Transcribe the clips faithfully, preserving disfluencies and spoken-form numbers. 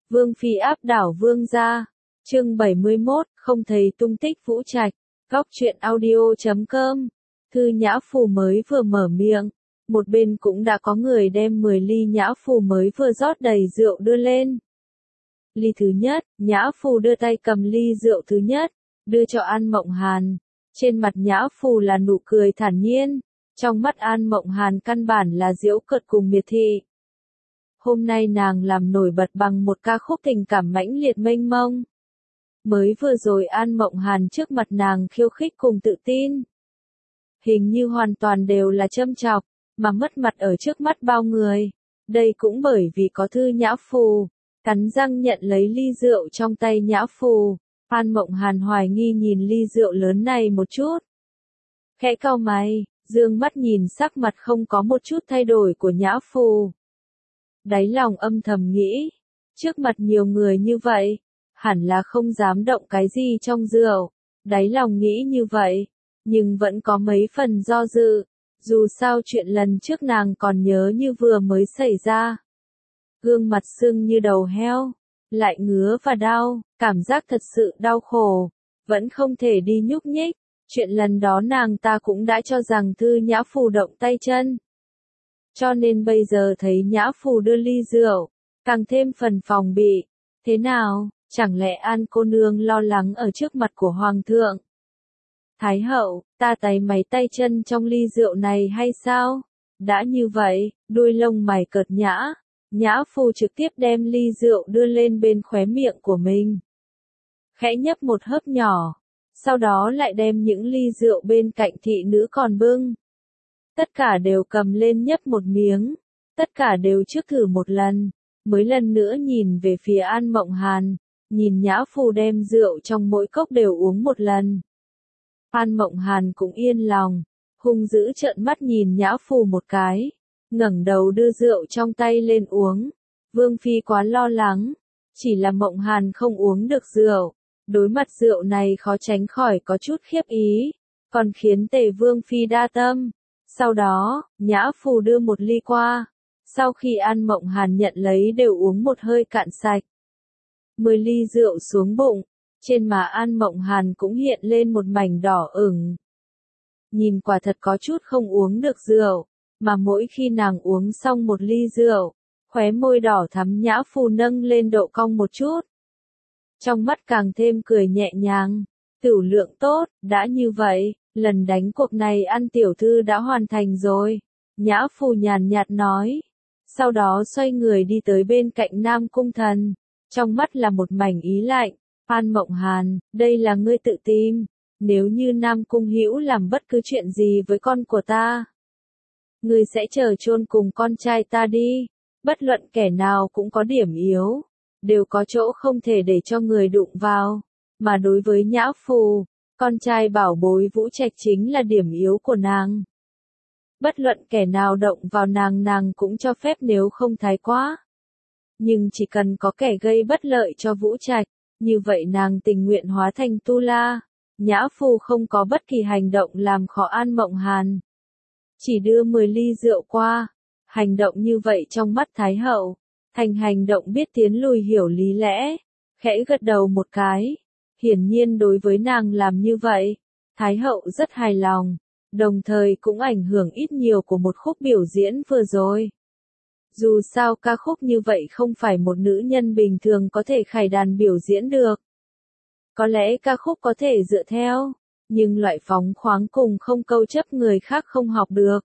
Vương phi áp đảo vương gia. Chương bảy mươi mốt, không thấy tung tích Vũ Trạch. Góc truyện audio chấm com. Thư nhã phù mới vừa mở miệng, một bên cũng đã có người đem mười ly nhã phù mới vừa rót đầy rượu đưa lên. Ly thứ nhất, nhã phù đưa tay cầm ly rượu thứ nhất, đưa cho An Mộng Hàn. Trên mặt nhã phù là nụ cười thản nhiên, trong mắt An Mộng Hàn căn bản là giễu cợt cùng miệt thị. Hôm nay nàng làm nổi bật bằng một ca khúc tình cảm mãnh liệt mênh mông. Mới vừa rồi An Mộng Hàn trước mặt nàng khiêu khích cùng tự tin. Hình như hoàn toàn đều là châm chọc, mà mất mặt ở trước mắt bao người. Đây cũng bởi vì có thư nhã phù. Cắn răng nhận lấy ly rượu trong tay nhã phù. An Mộng Hàn hoài nghi nhìn ly rượu lớn này một chút. Khẽ cau mày, dương mắt nhìn sắc mặt không có một chút thay đổi của nhã phù. Đáy lòng âm thầm nghĩ, trước mặt nhiều người như vậy, hẳn là không dám động cái gì trong rượu. Đáy lòng nghĩ như vậy, nhưng vẫn có mấy phần do dự. Dù sao chuyện lần trước nàng còn nhớ như vừa mới xảy ra. Gương mặt sưng như đầu heo, lại ngứa và đau, cảm giác thật sự đau khổ, vẫn không thể đi nhúc nhích. Chuyện lần đó nàng ta cũng đã cho rằng thư nhã phù động tay chân. Cho nên bây giờ thấy nhã phù đưa ly rượu, càng thêm phần phòng bị. Thế nào, chẳng lẽ An cô nương lo lắng ở trước mặt của Hoàng thượng? Thái hậu, ta tay máy tay chân trong ly rượu này hay sao? Đã như vậy, đuôi lông mày cợt nhã. Nhã phù trực tiếp đem ly rượu đưa lên bên khóe miệng của mình. Khẽ nhấp một hớp nhỏ, sau đó lại đem những ly rượu bên cạnh thị nữ còn bưng. Tất cả đều cầm lên nhấp một miếng, tất cả đều trước thử một lần, mới lần nữa nhìn về phía An Mộng Hàn, nhìn nhã phù đem rượu trong mỗi cốc đều uống một lần. An Mộng Hàn cũng yên lòng, hung dữ trợn mắt nhìn nhã phù một cái. Ngẩng đầu đưa rượu trong tay lên uống. Vương phi quá lo lắng, chỉ là Mộng Hàn không uống được rượu, đối mặt rượu này khó tránh khỏi có chút khiếp ý, còn khiến Tề Vương phi đa tâm. Sau đó, nhã phù đưa một ly qua, sau khi An Mộng Hàn nhận lấy đều uống một hơi cạn sạch. Mười ly rượu xuống bụng, trên má An Mộng Hàn cũng hiện lên một mảnh đỏ ửng. Nhìn quả thật có chút không uống được rượu. Mà mỗi khi nàng uống xong một ly rượu, khóe môi đỏ thắm nhã phù nâng lên độ cong một chút. Trong mắt càng thêm cười nhẹ nhàng, tửu lượng tốt, đã như vậy, lần đánh cuộc này An tiểu thư đã hoàn thành rồi. Nhã phù nhàn nhạt nói, sau đó xoay người đi tới bên cạnh Nam Cung Thần, trong mắt là một mảnh ý lạnh. An Mộng Hàn, đây là ngươi tự tìm, nếu như Nam Cung Hữu làm bất cứ chuyện gì với con của ta, ngươi sẽ chờ chôn cùng con trai ta đi. Bất luận kẻ nào cũng có điểm yếu, đều có chỗ không thể để cho người đụng vào. Mà đối với nhã phù, con trai bảo bối Vũ Trạch chính là điểm yếu của nàng. Bất luận kẻ nào động vào nàng nàng cũng cho phép nếu không thái quá. Nhưng chỉ cần có kẻ gây bất lợi cho Vũ Trạch, như vậy nàng tình nguyện hóa thành tu la. Nhã phù không có bất kỳ hành động làm khó An Mộng Hàn. Chỉ đưa mười ly rượu qua, hành động như vậy trong mắt Thái hậu, thành hành động biết tiến lùi hiểu lý lẽ, khẽ gật đầu một cái. Hiển nhiên đối với nàng làm như vậy, Thái hậu rất hài lòng, đồng thời cũng ảnh hưởng ít nhiều của một khúc biểu diễn vừa rồi. Dù sao ca khúc như vậy không phải một nữ nhân bình thường có thể khải đàn biểu diễn được. Có lẽ ca khúc có thể dựa theo, nhưng loại phóng khoáng cùng không câu chấp người khác không học được.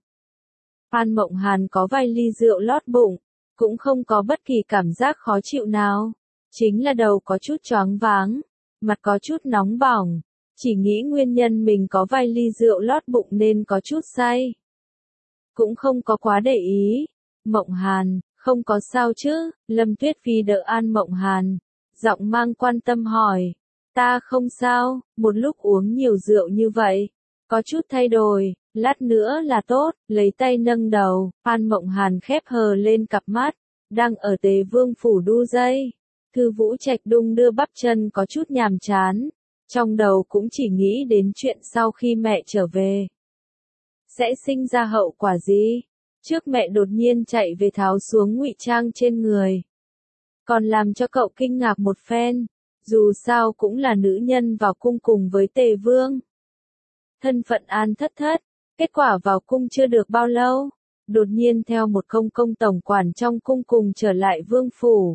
An Mộng Hàn có vài ly rượu lót bụng, cũng không có bất kỳ cảm giác khó chịu nào. Chính là đầu có chút choáng váng, mặt có chút nóng bỏng, chỉ nghĩ nguyên nhân mình có vài ly rượu lót bụng nên có chút say. Cũng không có quá để ý. Mộng Hàn, không có sao chứ? Lâm Tuyết Phi đỡ An Mộng Hàn, giọng mang quan tâm hỏi. Ta không sao, một lúc uống nhiều rượu như vậy, có chút thay đổi, lát nữa là tốt. Lấy tay nâng đầu, An Mộng Hàn khép hờ lên cặp mắt, đang ở Tề Vương phủ đu dây. Thư Vũ Trạch đung đưa bắp chân có chút nhàm chán, trong đầu cũng chỉ nghĩ đến chuyện sau khi mẹ trở về. Sẽ sinh ra hậu quả gì? Trước mẹ đột nhiên chạy về tháo xuống ngụy trang trên người. còn làm cho cậu kinh ngạc một phen, dù sao cũng là nữ nhân vào cung cùng với Tề Vương. Thân phận An Thất Thất, kết quả vào cung chưa được bao lâu, đột nhiên theo một công công tổng quản trong cung cùng trở lại vương phủ.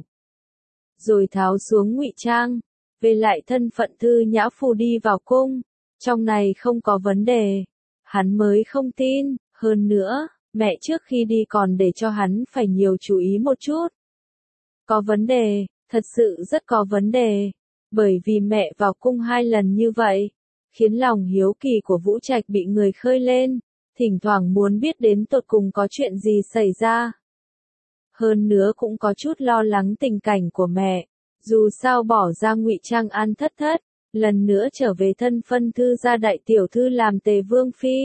Rồi tháo xuống ngụy trang, về lại thân phận thư nhã phù đi vào cung, trong này không có vấn đề, hắn mới không tin, hơn nữa, mẹ trước khi đi còn để cho hắn phải nhiều chú ý một chút. Có vấn đề, thật sự rất có vấn đề, bởi vì mẹ vào cung hai lần như vậy, khiến lòng hiếu kỳ của Vũ Trạch bị người khơi lên, thỉnh thoảng muốn biết đến tột cùng có chuyện gì xảy ra. Hơn nữa cũng có chút lo lắng tình cảnh của mẹ, dù sao bỏ ra ngụy trang An Thất Thất, lần nữa trở về thân phân thư gia đại tiểu thư làm Tề Vương phi.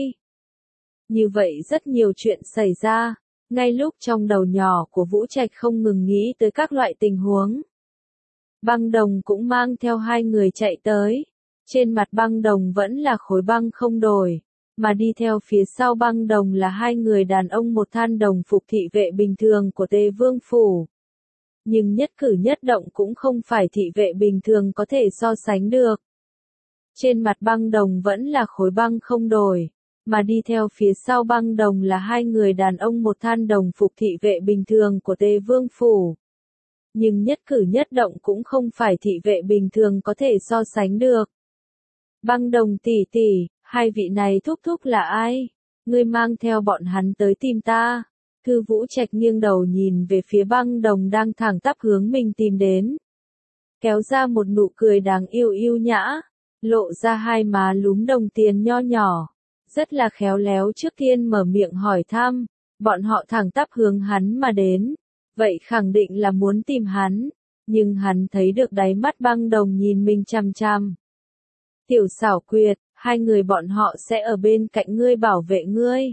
Như vậy rất nhiều chuyện xảy ra, ngay lúc trong đầu nhỏ của Vũ Trạch không ngừng nghĩ tới các loại tình huống. Băng Đồng cũng mang theo hai người chạy tới, trên mặt Băng Đồng vẫn là khối băng không đổi, mà đi theo phía sau Băng Đồng là hai người đàn ông một than đồng phục thị vệ bình thường của Tề Vương phủ. Nhưng nhất cử nhất động cũng không phải thị vệ bình thường có thể so sánh được. Trên mặt Băng Đồng vẫn là khối băng không đổi, mà đi theo phía sau Băng Đồng là hai người đàn ông một than đồng phục thị vệ bình thường của Tề Vương phủ. Nhưng nhất cử nhất động cũng không phải thị vệ bình thường có thể so sánh được. Băng Đồng tỷ tỷ, hai vị này thúc thúc là ai? Ngươi mang theo bọn hắn tới tìm ta. Thư Vũ Trạch nghiêng đầu nhìn về phía Băng Đồng đang thẳng tắp hướng mình tìm đến. Kéo ra một nụ cười đáng yêu yêu nhã, lộ ra hai má lúm đồng tiền nho nhỏ. Rất là khéo léo trước tiên mở miệng hỏi thăm, bọn họ thẳng tắp hướng hắn mà đến. Vậy khẳng định là muốn tìm hắn, nhưng hắn thấy được đáy mắt Băng Đồng nhìn mình chằm chằm. Tiểu xảo quyệt, hai người bọn họ sẽ ở bên cạnh ngươi bảo vệ ngươi.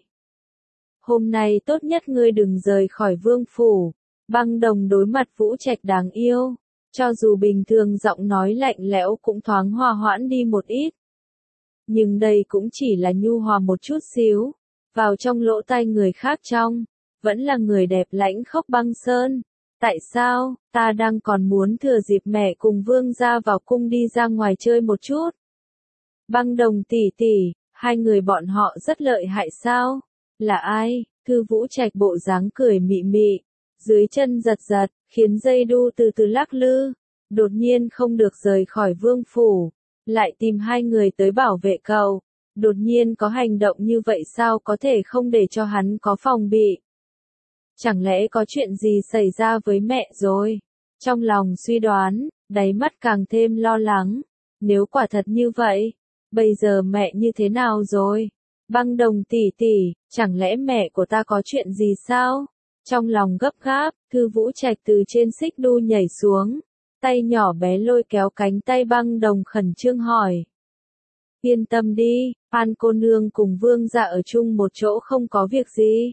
Hôm nay tốt nhất ngươi đừng rời khỏi vương phủ. Băng Đồng đối mặt Vũ Trạch đáng yêu, cho dù bình thường giọng nói lạnh lẽo cũng thoáng hòa hoãn đi một ít. Nhưng đây cũng chỉ là nhu hòa một chút xíu, vào trong lỗ tai người khác trong, vẫn là người đẹp lãnh khốc Băng Sơn. Tại sao, ta đang còn muốn thừa dịp mẹ cùng vương gia vào cung đi ra ngoài chơi một chút. Băng Đồng tỷ tỷ, hai người bọn họ rất lợi hại sao? Là ai? Thư Vũ Trạch bộ dáng cười mị mị, dưới chân giật giật, khiến dây đu từ từ lắc lư, đột nhiên không được rời khỏi vương phủ, lại tìm hai người tới bảo vệ cậu, đột nhiên có hành động như vậy sao có thể không để cho hắn có phòng bị. Chẳng lẽ có chuyện gì xảy ra với mẹ rồi? Trong lòng suy đoán, đáy mắt càng thêm lo lắng, nếu quả thật như vậy, bây giờ mẹ như thế nào rồi? Băng Đồng tỷ tỷ, chẳng lẽ mẹ của ta có chuyện gì sao? Trong lòng gấp gáp, Thư Vũ Trạch từ trên xích đu nhảy xuống, tay nhỏ bé lôi kéo cánh tay Băng Đồng khẩn trương hỏi. Yên tâm đi, An cô nương cùng vương gia ở chung một chỗ không có việc gì.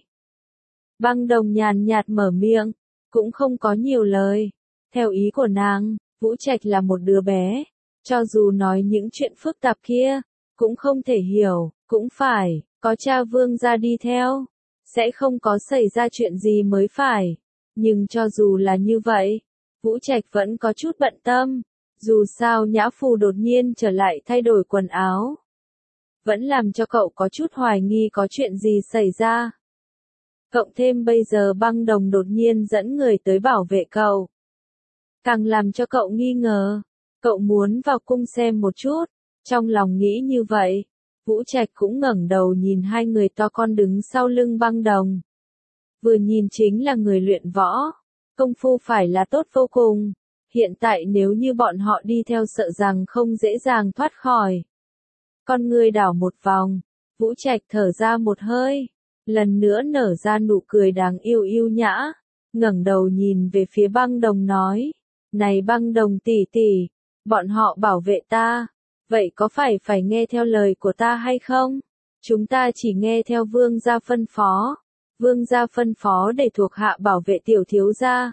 Băng Đồng nhàn nhạt mở miệng, cũng không có nhiều lời. Theo ý của nàng, Vũ Trạch là một đứa bé, cho dù nói những chuyện phức tạp kia, cũng không thể hiểu, cũng phải, có cha vương gia đi theo, sẽ không có xảy ra chuyện gì mới phải. Nhưng cho dù là như vậy, Vũ Trạch vẫn có chút bận tâm, dù sao Nhã Phù đột nhiên trở lại thay đổi quần áo. Vẫn làm cho cậu có chút hoài nghi có chuyện gì xảy ra. Cộng thêm bây giờ Băng Đồng đột nhiên dẫn người tới bảo vệ cậu. Càng làm cho cậu nghi ngờ, cậu muốn vào cung xem một chút, trong lòng nghĩ như vậy. Vũ Trạch cũng ngẩng đầu nhìn hai người to con đứng sau lưng Băng Đồng. Vừa nhìn chính là người luyện võ, công phu phải là tốt vô cùng, hiện tại nếu như bọn họ đi theo sợ rằng không dễ dàng thoát khỏi. Con người đảo một vòng, Vũ Trạch thở ra một hơi, lần nữa nở ra nụ cười đáng yêu yêu nhã, ngẩng đầu nhìn về phía Băng Đồng nói, này Băng Đồng tỷ tỷ, bọn họ bảo vệ ta, vậy có phải phải nghe theo lời của ta hay không? Chúng ta chỉ nghe theo vương gia phân phó, vương gia phân phó để thuộc hạ bảo vệ tiểu thiếu gia.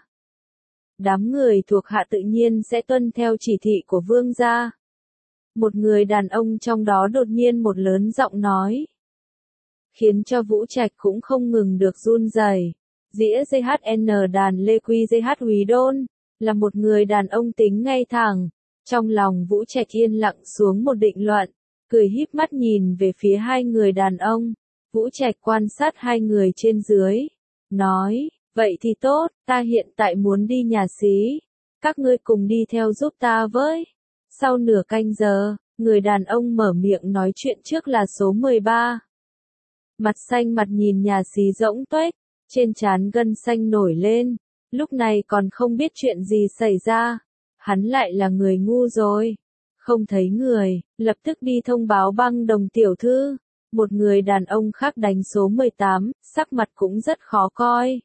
Đám người thuộc hạ tự nhiên sẽ tuân theo chỉ thị của vương gia. Một người đàn ông trong đó đột nhiên một lớn giọng nói, khiến cho Vũ Trạch cũng không ngừng được run rẩy. Dĩa giê hát en đàn Lê Quy giê hát Húy Đôn, là một người đàn ông tính ngay thẳng. Trong lòng Vũ Trạch yên lặng xuống một định luận, cười híp mắt nhìn về phía hai người đàn ông. Vũ Trạch quan sát hai người trên dưới, nói, vậy thì tốt, ta hiện tại muốn đi nhà xí, các ngươi cùng đi theo giúp ta với. Sau nửa canh giờ, người đàn ông mở miệng nói chuyện trước là số mười ba. Mặt xanh mặt nhìn nhà xí rỗng tuếch, trên trán gân xanh nổi lên, lúc này còn không biết chuyện gì xảy ra. Hắn lại là người ngu rồi. Không thấy người, lập tức đi thông báo Băng Đồng tiểu thư. Một người đàn ông khác đánh số mười tám, sắc mặt cũng rất khó coi.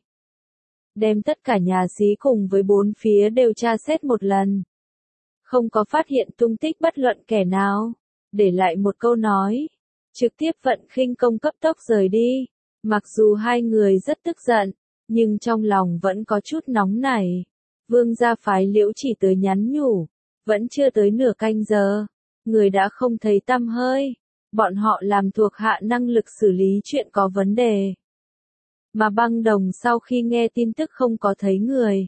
Đem tất cả nhà xí cùng với bốn phía đều tra xét một lần. Không có phát hiện tung tích bất luận kẻ nào. Để lại một câu nói. Trực tiếp vận khinh công cấp tốc rời đi. Mặc dù hai người rất tức giận, nhưng trong lòng vẫn có chút nóng nảy. Vương gia phái Liễu Chỉ tới nhắn nhủ. Vẫn chưa tới nửa canh giờ. Người đã không thấy tăm hơi. Bọn họ làm thuộc hạ năng lực xử lý chuyện có vấn đề. Mà Băng Đồng sau khi nghe tin tức không có thấy người.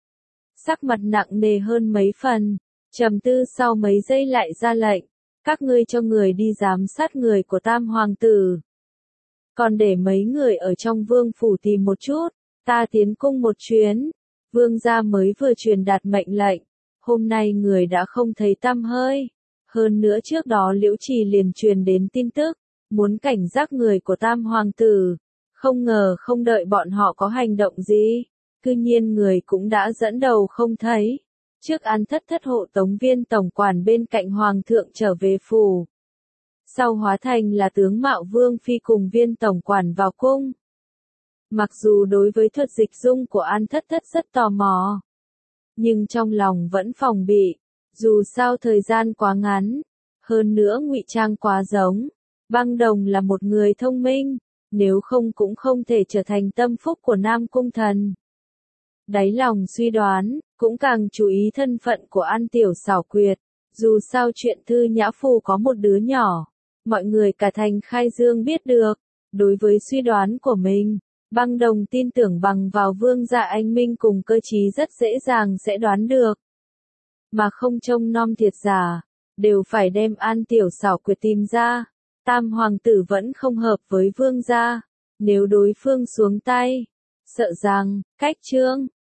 Sắc mặt nặng nề hơn mấy phần. Trầm tư sau mấy giây lại ra lệnh. Các ngươi cho người đi giám sát người của Tam Hoàng tử. Còn để mấy người ở trong vương phủ tìm một chút. Ta tiến cung một chuyến. Vương gia mới vừa truyền đạt mệnh lệnh. Hôm nay người đã không thấy tăm hơi. Hơn nữa trước đó Liễu Trì liền truyền đến tin tức. Muốn cảnh giác người của Tam Hoàng tử. Không ngờ không đợi bọn họ có hành động gì. Cư nhiên người cũng đã dẫn đầu không thấy. Trước An Thất Thất hộ tống Viên tổng quản bên cạnh Hoàng thượng trở về phủ. Sau hóa thành là tướng Mạo Vương Phi cùng Viên tổng quản vào cung. Mặc dù đối với thuật dịch dung của An Thất Thất rất tò mò. Nhưng trong lòng vẫn phòng bị. Dù sao thời gian quá ngắn. Hơn nữa ngụy trang quá giống. Băng Đồng là một người thông minh. Nếu không cũng không thể trở thành tâm phúc của Nam Cung Thần. Đáy lòng suy đoán, cũng càng chú ý thân phận của An Tiểu Xảo Quyệt. Dù sao chuyện Thư Nhã Phù có một đứa nhỏ. Mọi người cả thành Khai Dương biết được. Đối với suy đoán của mình, Băng Đồng tin tưởng bằng vào Vương gia anh minh cùng cơ trí rất dễ dàng sẽ đoán được. Mà không trông nom thiệt giả, đều phải đem An Tiểu Xảo Quyệt tìm ra. Tam Hoàng tử vẫn không hợp với Vương gia. Nếu đối phương xuống tay, sợ rằng, cách chương.